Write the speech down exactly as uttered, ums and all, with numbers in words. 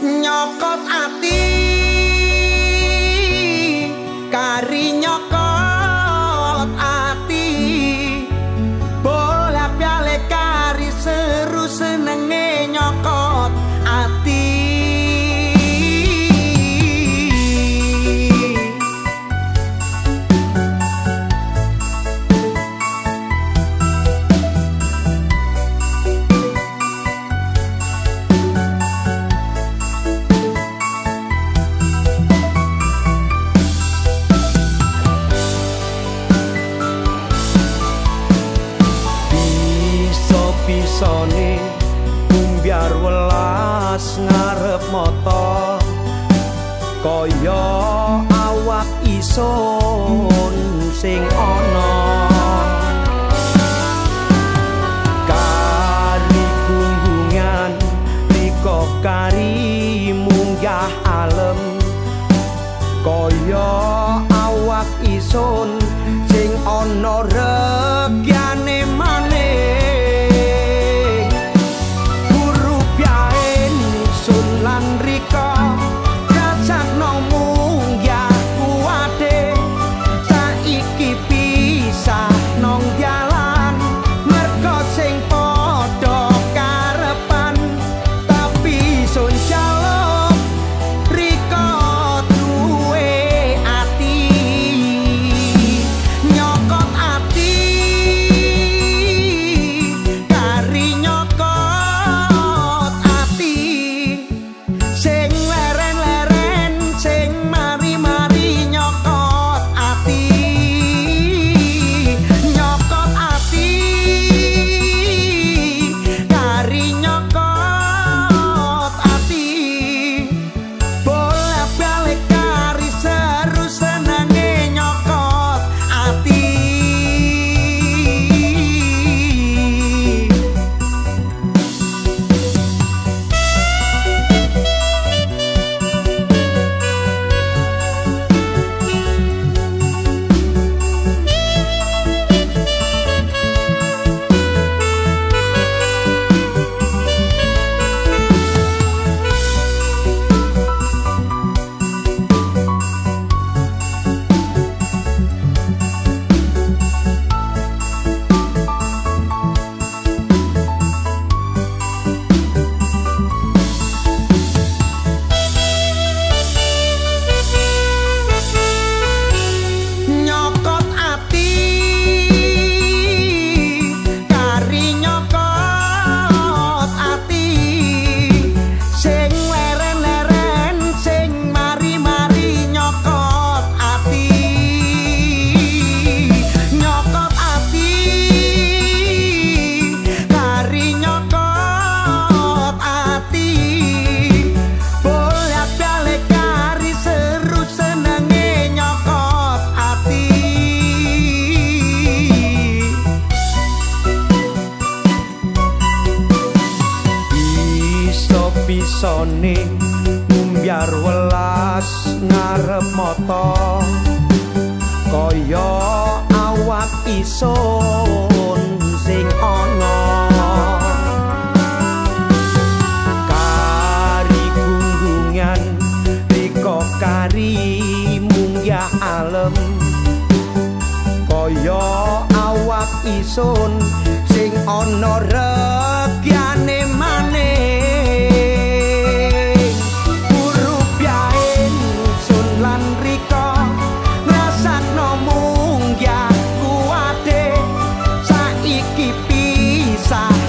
nyokot ati kari nyokot ati bolak-balik kari seru senenge nyokot ati bisane umbiar welas ngarep mata kaya awak ison sing ana kari gunggungan riko kari munggah alem kaya awak ison sing ana regyane maneh lan rika rasakno munggah kuwate saiki pisah nang dalan merga sing padha karepan tapi sun jaluk rika duwe ati nyokot ati kari nyokot ati sing leren-leren sing mari-mari nyokot ati nyokot ati kari nyokot ati bolak-balik kari seru senenge nyokot ati nyokot ati kari nyokot ati sing leren-leren sing mari-mari nyokot ati nyokot ati kari nyokot ati bolak-balik kari seru senenge nyokot ati bisa-bisane umbiar welas ngarep mata kaya awak ison sing ana kari gunggungan riko kari munggah alem kaya awak ison sing ana regyane maneh lan rika rasakno munggah kuwate saiki pisah